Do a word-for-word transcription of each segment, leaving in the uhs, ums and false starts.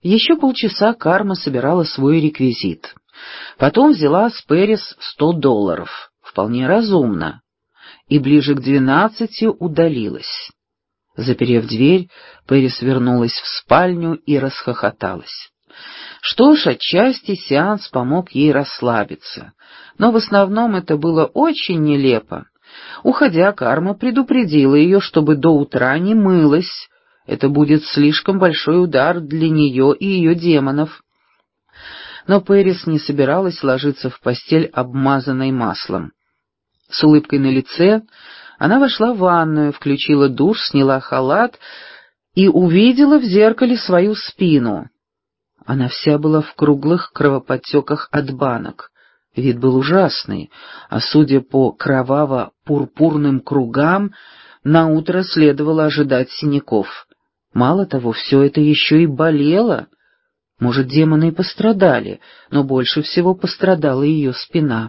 Еще полчаса Карма собирала свой реквизит. Потом взяла с Пэрис сто долларов, вполне разумно, и ближе к двенадцати удалилась. Заперев дверь, Пэрис вернулась в спальню и расхохоталась. Что ж, отчасти сеанс помог ей расслабиться, но в основном это было очень нелепо. Уходя, Карма предупредила ее, чтобы до утра не мылась. Это будет слишком большой удар для нее и ее демонов. Но Пэрис не собиралась ложиться в постель, обмазанной маслом. С улыбкой на лице она вошла в ванную, включила душ, сняла халат и увидела в зеркале свою спину. Она вся была в круглых кровоподтеках от банок. Вид был ужасный, а судя по кроваво-пурпурным кругам, наутро следовало ожидать синяков. Мало того, все это еще и болело. Может, демоны и пострадали, но больше всего пострадала ее спина.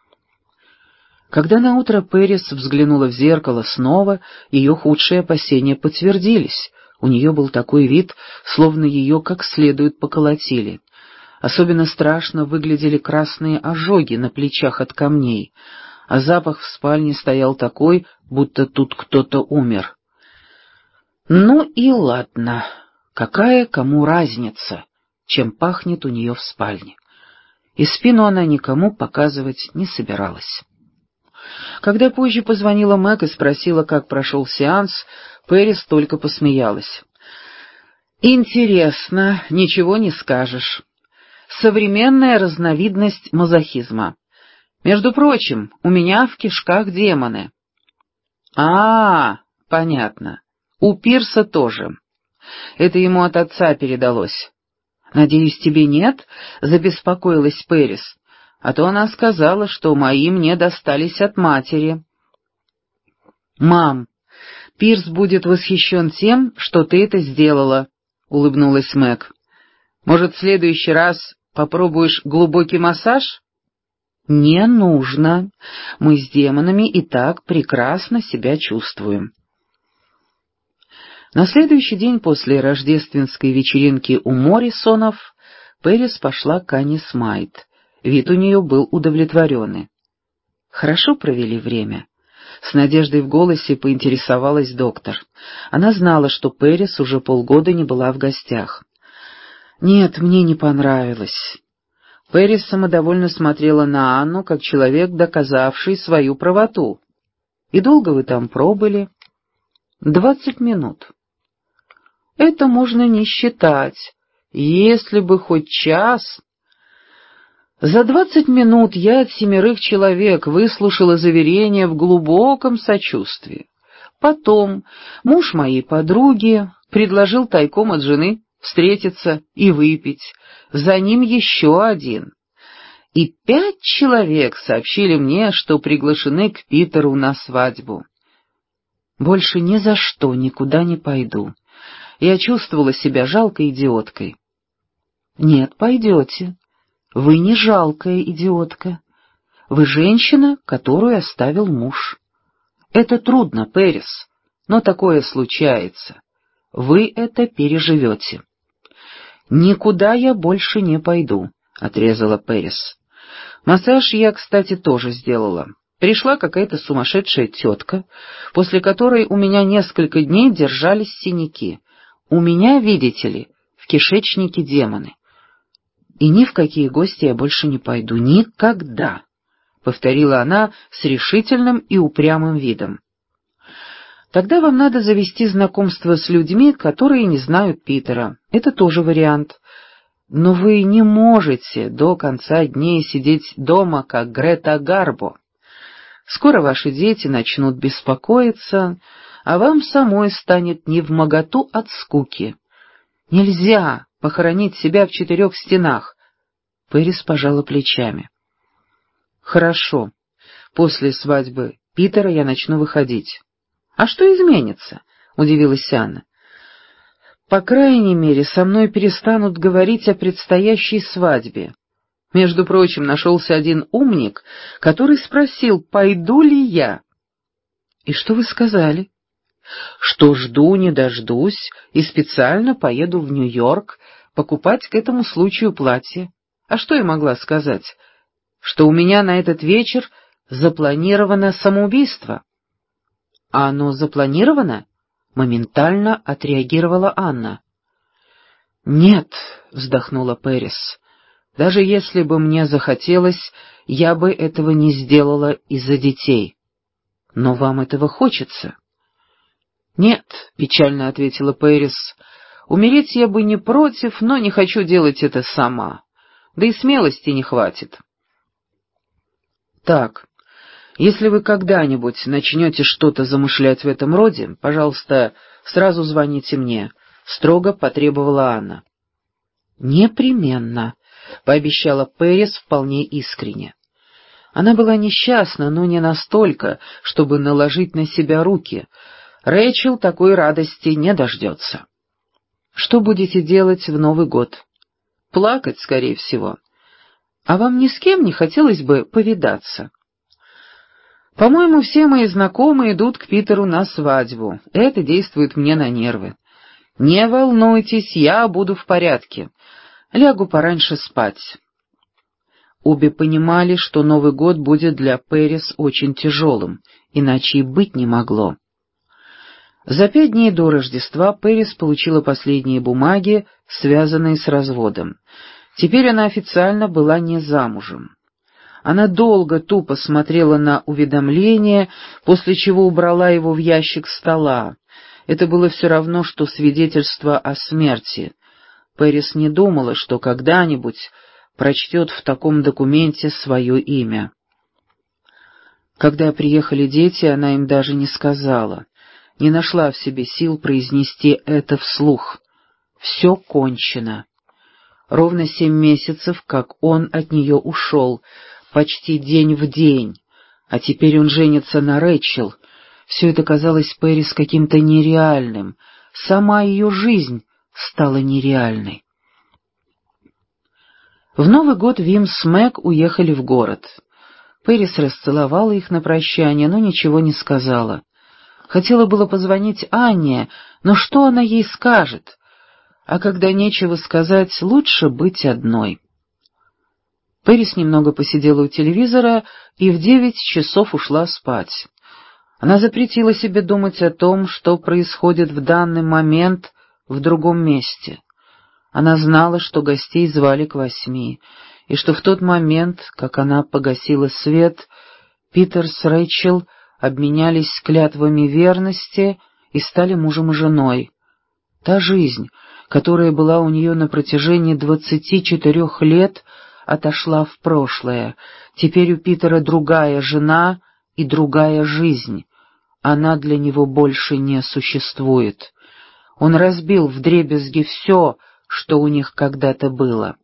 Когда наутро Пэрис взглянула в зеркало снова, ее худшие опасения подтвердились. У нее был такой вид, словно ее как следует поколотили. Особенно страшно выглядели красные ожоги на плечах от камней, а запах в спальне стоял такой, будто тут кто-то умер. Ну и ладно, какая кому разница, чем пахнет у нее в спальне. И спину она никому показывать не собиралась. Когда позже позвонила Мэг и спросила, как прошел сеанс, Пэрис только посмеялась. «Интересно, ничего не скажешь. Современная разновидность мазохизма. Между прочим, у меня в кишках демоны». «А, понятно. У Пирса тоже. Это ему от отца передалось». «Надеюсь, тебе нет?» — забеспокоилась Пэрис. «А то она сказала, что мои мне достались от матери». «Мам, Пирс будет восхищен тем, что ты это сделала», — улыбнулась Мэг. «Может, в следующий раз попробуешь глубокий массаж?» «Не нужно. Мы с демонами и так прекрасно себя чувствуем». На следующий день после рождественской вечеринки у Моррисонов Пэрис пошла к Анне Смайт. Вид у нее был удовлетворенный. «Хорошо провели время?» С надеждой в голосе поинтересовалась доктор. Она знала, что Пэрис уже полгода не была в гостях. «Нет, мне не понравилось». Пэрис самодовольно смотрела на Анну, как человек, доказавший свою правоту. «И долго вы там пробыли?» «Двадцать минут». «Это можно не считать. Если бы хоть час...» За двадцать минут я от семерых человек выслушала заверения в глубоком сочувствии. Потом муж моей подруги предложил тайком от жены встретиться и выпить, за ним еще один. И пять человек сообщили мне, что приглашены к Питеру на свадьбу. Больше ни за что никуда не пойду. Я чувствовала себя жалкой идиоткой. Нет, пойдете. Вы не жалкая идиотка. Вы женщина, которую оставил муж. Это трудно, Пэрис, но такое случается. Вы это переживете. Никуда я больше не пойду, отрезала Пэрис. Массаж я, кстати, тоже сделала. Пришла какая-то сумасшедшая тетка, после которой у меня несколько дней держались синяки. У меня, видите ли, в кишечнике демоны. И ни в какие гости я больше не пойду. Никогда!» — повторила она с решительным и упрямым видом. «Тогда вам надо завести знакомство с людьми, которые не знают Питера. Это тоже вариант. Но вы не можете до конца дней сидеть дома, как Грета Гарбо. Скоро ваши дети начнут беспокоиться, а вам самой станет невмоготу от скуки. Нельзя похоронить себя в четырех стенах». Пэрис пожала плечами. «Хорошо. После свадьбы Питера я начну выходить». «А что изменится?» — удивилась Анна. «По крайней мере, со мной перестанут говорить о предстоящей свадьбе. Между прочим, нашелся один умник, который спросил, пойду ли я». «И что вы сказали?» «Что жду, не дождусь, и специально поеду в Нью-Йорк покупать к этому случаю платье. А что я могла сказать? Что у меня на этот вечер запланировано самоубийство. А оно запланировано? Моментально отреагировала Анна. «Нет», — вздохнула Пэрис, — «даже если бы мне захотелось, я бы этого не сделала из-за детей. Но вам этого хочется?» «Нет», — печально ответила Пэрис, — «умереть я бы не против, но не хочу делать это сама. Да и смелости не хватит». «Так, если вы когда-нибудь начнете что-то замышлять в этом роде, пожалуйста, сразу звоните мне», — строго потребовала Анна. «Непременно», — пообещала Пэрис вполне искренне. Она была несчастна, но не настолько, чтобы наложить на себя руки. Рэйчел такой радости не дождется. «Что будете делать в Новый год?» «Плакать, скорее всего. А вам ни с кем не хотелось бы повидаться?» «По-моему, все мои знакомые идут к Питеру на свадьбу. Это действует мне на нервы. Не волнуйтесь, я буду в порядке. Лягу пораньше спать». Обе понимали, что Новый год будет для Пэрис очень тяжелым, иначе и быть не могло. За пять дней до Рождества Пэрис получила последние бумаги, связанные с разводом. Теперь она официально была не замужем. Она долго тупо смотрела на уведомление, после чего убрала его в ящик стола. Это было все равно, что свидетельство о смерти. Пэрис не думала, что когда-нибудь прочтет в таком документе свое имя. Когда приехали дети, она им даже не сказала, не нашла в себе сил произнести это вслух. Все кончено. Ровно семь месяцев, как он от нее ушел, почти день в день, а теперь он женится на Рэйчел. Все это казалось Пэрис каким-то нереальным, сама ее жизнь стала нереальной. В Новый год Вим с Мэг уехали в город. Пэрис расцеловала их на прощание, но ничего не сказала. Хотела было позвонить Анне, но что она ей скажет? А когда нечего сказать, лучше быть одной. Пэрис немного посидела у телевизора и в девять часов ушла спать. Она запретила себе думать о том, что происходит в данный момент в другом месте. Она знала, что гостей звали к восьми, и что в тот момент, как она погасила свет, Питер с Рэйчел обменялись клятвами верности и стали мужем и женой. Та жизнь, которая была у нее на протяжении двадцати четырех лет, отошла в прошлое. Теперь у Питера другая жена и другая жизнь. Она для него больше не существует. Он разбил вдребезги все, что у них когда-то было.